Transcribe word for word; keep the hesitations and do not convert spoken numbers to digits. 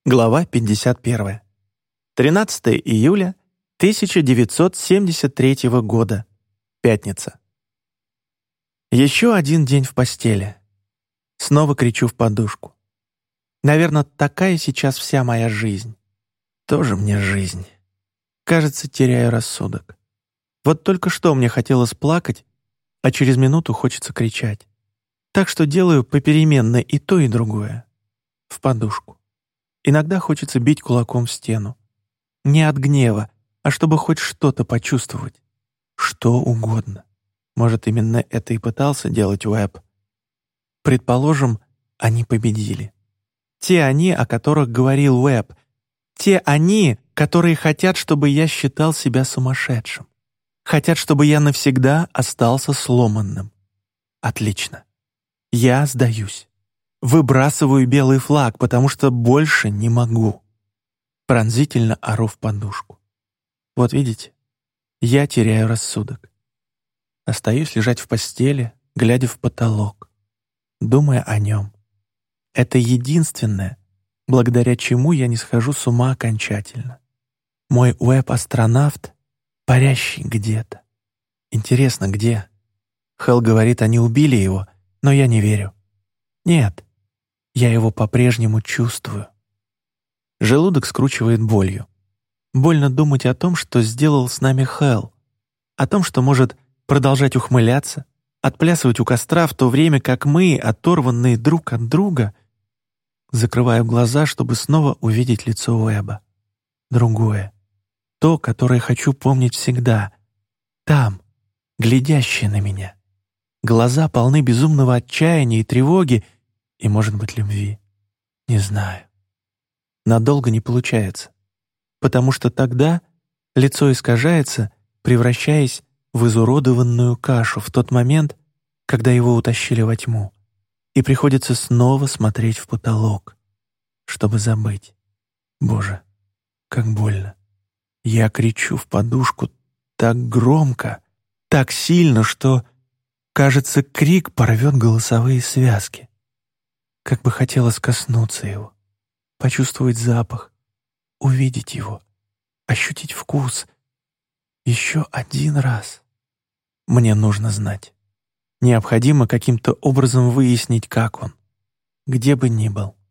Глава пятьдесят первая. тринадцатое июля тысяча девятьсот семьдесят третьего года. Пятница. Еще один день в постели. Снова кричу в подушку. Наверное, такая сейчас вся моя жизнь. Тоже мне жизнь. Кажется, теряю рассудок. Вот только что мне хотелось плакать, а через минуту хочется кричать. Так что делаю попеременно и то, и другое. В подушку. Иногда хочется бить кулаком в стену. Не от гнева, а чтобы хоть что-то почувствовать. Что угодно. Может, именно это и пытался делать Уэбб. Предположим, они победили. Те они, о которых говорил Уэбб. Те они, которые хотят, чтобы я считал себя сумасшедшим. Хотят, чтобы я навсегда остался сломанным. Отлично. Я сдаюсь. Выбрасываю белый флаг, потому что больше не могу. Пронзительно ору в подушку. Вот видите, я теряю рассудок. Остаюсь лежать в постели, глядя в потолок, думая о нем. Это единственное, благодаря чему я не схожу с ума окончательно. Мой Уэбб-астронавт, парящий где-то. Интересно, где? Хелл говорит, они убили его, но я не верю. Нет. Я его по-прежнему чувствую. Желудок скручивает болью. Больно думать о том, что сделал с нами Хелл. О том, что может продолжать ухмыляться, отплясывать у костра в то время, как мы, оторванные друг от друга, закрываю глаза, чтобы снова увидеть лицо Уэбба. Другое. То, которое хочу помнить всегда. Там, глядящее на меня. Глаза полны безумного отчаяния и тревоги, и, может быть, любви. Не знаю. Надолго не получается. Потому что тогда лицо искажается, превращаясь в изуродованную кашу в тот момент, когда его утащили во тьму, и приходится снова смотреть в потолок, чтобы забыть. Боже, как больно. Я кричу в подушку так громко, так сильно, что, кажется, крик порвет голосовые связки. Как бы хотелось коснуться его, почувствовать запах, увидеть его, ощутить вкус. Еще один раз. Мне нужно знать. Необходимо каким-то образом выяснить, как он, где бы ни был.